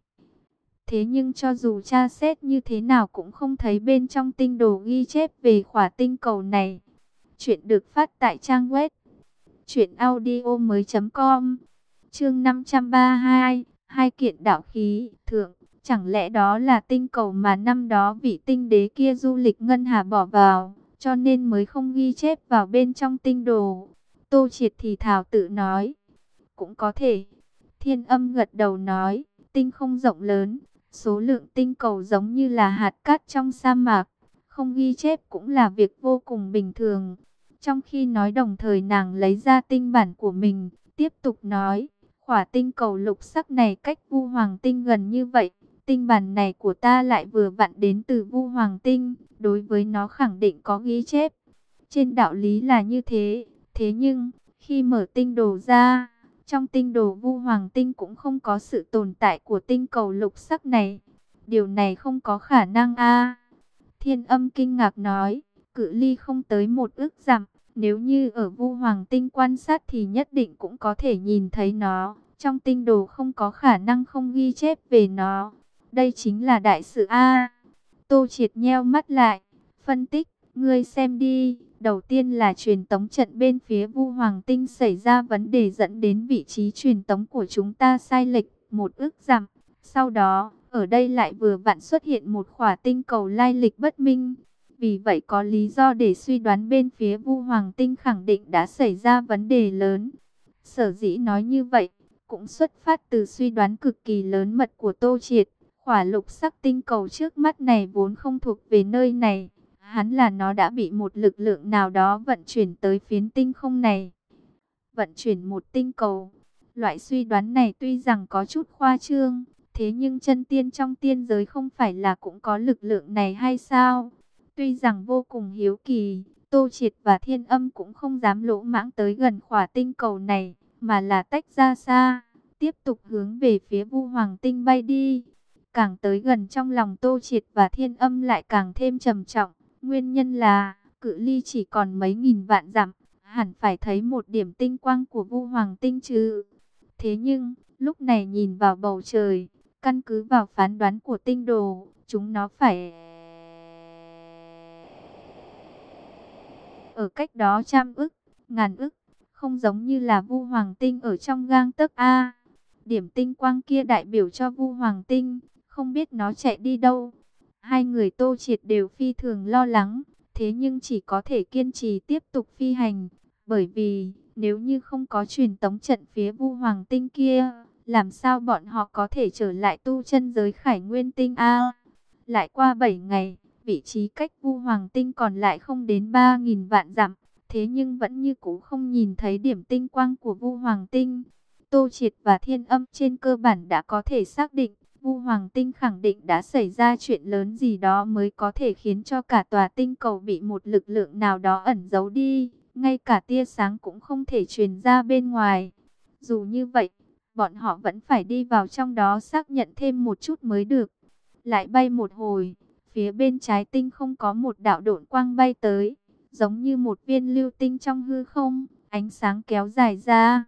Thế nhưng cho dù tra xét như thế nào cũng không thấy bên trong tinh đồ ghi chép về khỏa tinh cầu này. Chuyện được phát tại trang web truyện audio mới chấm com. Chương năm trăm ba mươi hai, hai kiện đạo khí thượng. Chẳng lẽ đó là tinh cầu mà năm đó vị tinh đế kia du lịch ngân hà bỏ vào, cho nên mới không ghi chép vào bên trong tinh đồ? Tô Triệt thì thào tự nói. Cũng có thể. Thiên Âm gật đầu nói, tinh không rộng lớn, số lượng tinh cầu giống như là hạt cát trong sa mạc, không ghi chép cũng là việc vô cùng bình thường. Trong khi nói đồng thời nàng lấy ra tinh bản của mình, tiếp tục nói, khỏa tinh cầu lục sắc này cách Vu Hoàng Tinh gần như vậy. Tinh bản này của ta lại vừa vặn đến từ Vu Hoàng Tinh, đối với nó khẳng định có ghi chép. Trên đạo lý là như thế, thế nhưng, khi mở tinh đồ ra, trong tinh đồ Vu Hoàng Tinh cũng không có sự tồn tại của tinh cầu lục sắc này. Điều này không có khả năng a. Thiên Âm kinh ngạc nói, cự ly không tới một ức dặm, nếu như ở Vu Hoàng Tinh quan sát thì nhất định cũng có thể nhìn thấy nó. Trong tinh đồ không có khả năng không ghi chép về nó. Đây chính là đại sự a. Tô Triệt nheo mắt lại, phân tích, ngươi xem đi. Đầu tiên là truyền tống trận bên phía Vu Hoàng Tinh xảy ra vấn đề dẫn đến vị trí truyền tống của chúng ta sai lệch một ức dặm. Sau đó, ở đây lại vừa vặn xuất hiện một khỏa tinh cầu lai lịch bất minh. Vì vậy có lý do để suy đoán bên phía Vu Hoàng Tinh khẳng định đã xảy ra vấn đề lớn. Sở dĩ nói như vậy, cũng xuất phát từ suy đoán cực kỳ lớn mật của Tô Triệt. Khỏa lục sắc tinh cầu trước mắt này vốn không thuộc về nơi này. Hắn là nó đã bị một lực lượng nào đó vận chuyển tới phiến tinh không này. Vận chuyển một tinh cầu. Loại suy đoán này tuy rằng có chút khoa trương, thế nhưng chân tiên trong tiên giới không phải là cũng có lực lượng này hay sao? Tuy rằng vô cùng hiếu kỳ, Tô Triệt và Thiên Âm cũng không dám lỗ mãng tới gần khỏa tinh cầu này, mà là tách ra xa, tiếp tục hướng về phía Vu Hoàng Tinh bay đi. Càng tới gần trong lòng Tô Triệt và Thiên Âm lại càng thêm trầm trọng. Nguyên nhân là, cự ly chỉ còn mấy nghìn vạn dặm, hẳn phải thấy một điểm tinh quang của Vu Hoàng Tinh chứ. Thế nhưng, lúc này nhìn vào bầu trời, căn cứ vào phán đoán của tinh đồ, chúng nó phải ở cách đó trăm ức, ngàn ức, không giống như là Vu Hoàng Tinh ở trong gang tấc a. Điểm tinh quang kia đại biểu cho Vu Hoàng Tinh, không biết nó chạy đi đâu. Hai người Tô Triệt đều phi thường lo lắng, thế nhưng chỉ có thể kiên trì tiếp tục phi hành, bởi vì nếu như không có truyền tống trận phía Vu Hoàng Tinh kia, làm sao bọn họ có thể trở lại tu chân giới Khải Nguyên Tinh a? Lại qua bảy ngày, vị trí cách Vu Hoàng Tinh còn lại không đến ba nghìn vạn dặm, thế nhưng vẫn như cũ không nhìn thấy điểm tinh quang của Vu Hoàng Tinh. Tô Triệt và Thiên Âm trên cơ bản đã có thể xác định, Vu Hoàng Tinh khẳng định đã xảy ra chuyện lớn gì đó mới có thể khiến cho cả tòa tinh cầu bị một lực lượng nào đó ẩn giấu đi. Ngay cả tia sáng cũng không thể truyền ra bên ngoài. Dù như vậy, bọn họ vẫn phải đi vào trong đó xác nhận thêm một chút mới được. Lại bay một hồi, phía bên trái tinh không có một đạo độn quang bay tới, giống như một viên lưu tinh trong hư không, ánh sáng kéo dài ra.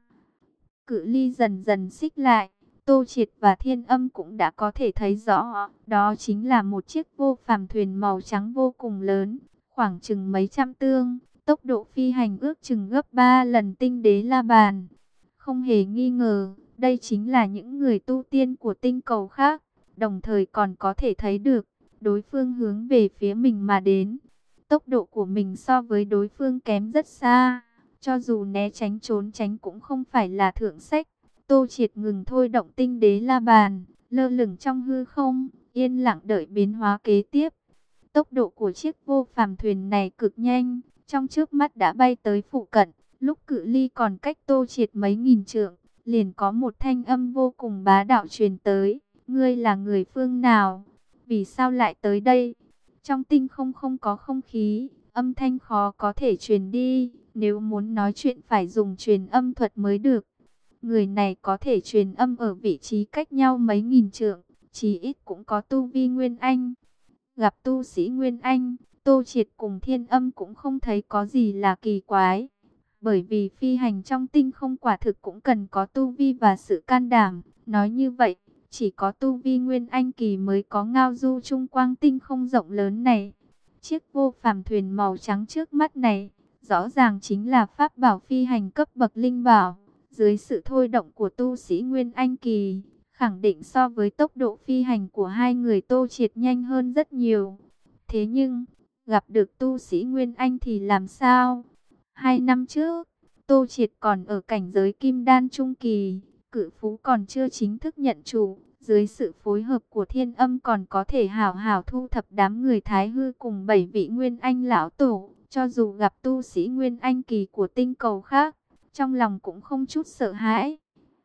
Cự ly dần dần xích lại, Tô Triệt và Thiên Âm cũng đã có thể thấy rõ, đó chính là một chiếc vô phàm thuyền màu trắng vô cùng lớn, khoảng chừng mấy trăm tương, tốc độ phi hành ước chừng gấp ba lần tinh đế La Bàn. Không hề nghi ngờ, đây chính là những người tu tiên của tinh cầu khác, đồng thời còn có thể thấy được, đối phương hướng về phía mình mà đến. Tốc độ của mình so với đối phương kém rất xa, cho dù né tránh trốn tránh cũng không phải là thượng sách. Tô Triệt ngừng thôi động tinh đế La Bàn, lơ lửng trong hư không, yên lặng đợi biến hóa kế tiếp. Tốc độ của chiếc vô phàm thuyền này cực nhanh, trong chớp mắt đã bay tới phụ cận. Lúc cự ly còn cách Tô Triệt mấy nghìn trượng, liền có một thanh âm vô cùng bá đạo truyền tới. Ngươi là người phương nào? Vì sao lại tới đây? Trong tinh không không có không khí, âm thanh khó có thể truyền đi. Nếu muốn nói chuyện phải dùng truyền âm thuật mới được. Người này có thể truyền âm ở vị trí cách nhau mấy nghìn trượng, chí ít cũng có tu vi Nguyên Anh. Gặp tu sĩ Nguyên Anh, Tô Triệt cùng Thiên Âm cũng không thấy có gì là kỳ quái. Bởi vì phi hành trong tinh không quả thực cũng cần có tu vi và sự can đảm. Nói như vậy, chỉ có tu vi Nguyên Anh kỳ mới có ngao du trung quang tinh không rộng lớn này. Chiếc vô phàm thuyền màu trắng trước mắt này, rõ ràng chính là pháp bảo phi hành cấp bậc linh bảo. Dưới sự thôi động của tu sĩ Nguyên Anh kỳ, khẳng định so với tốc độ phi hành của hai người Tô Triệt nhanh hơn rất nhiều. Thế nhưng, gặp được tu sĩ Nguyên Anh thì làm sao? Hai năm trước, Tô Triệt còn ở cảnh giới Kim Đan Trung Kỳ, cự phú còn chưa chính thức nhận chủ. Dưới sự phối hợp của Thiên Âm còn có thể hảo hảo thu thập đám người Thái Hư cùng bảy vị Nguyên Anh lão tổ, cho dù gặp tu sĩ Nguyên Anh kỳ của tinh cầu khác, trong lòng cũng không chút sợ hãi.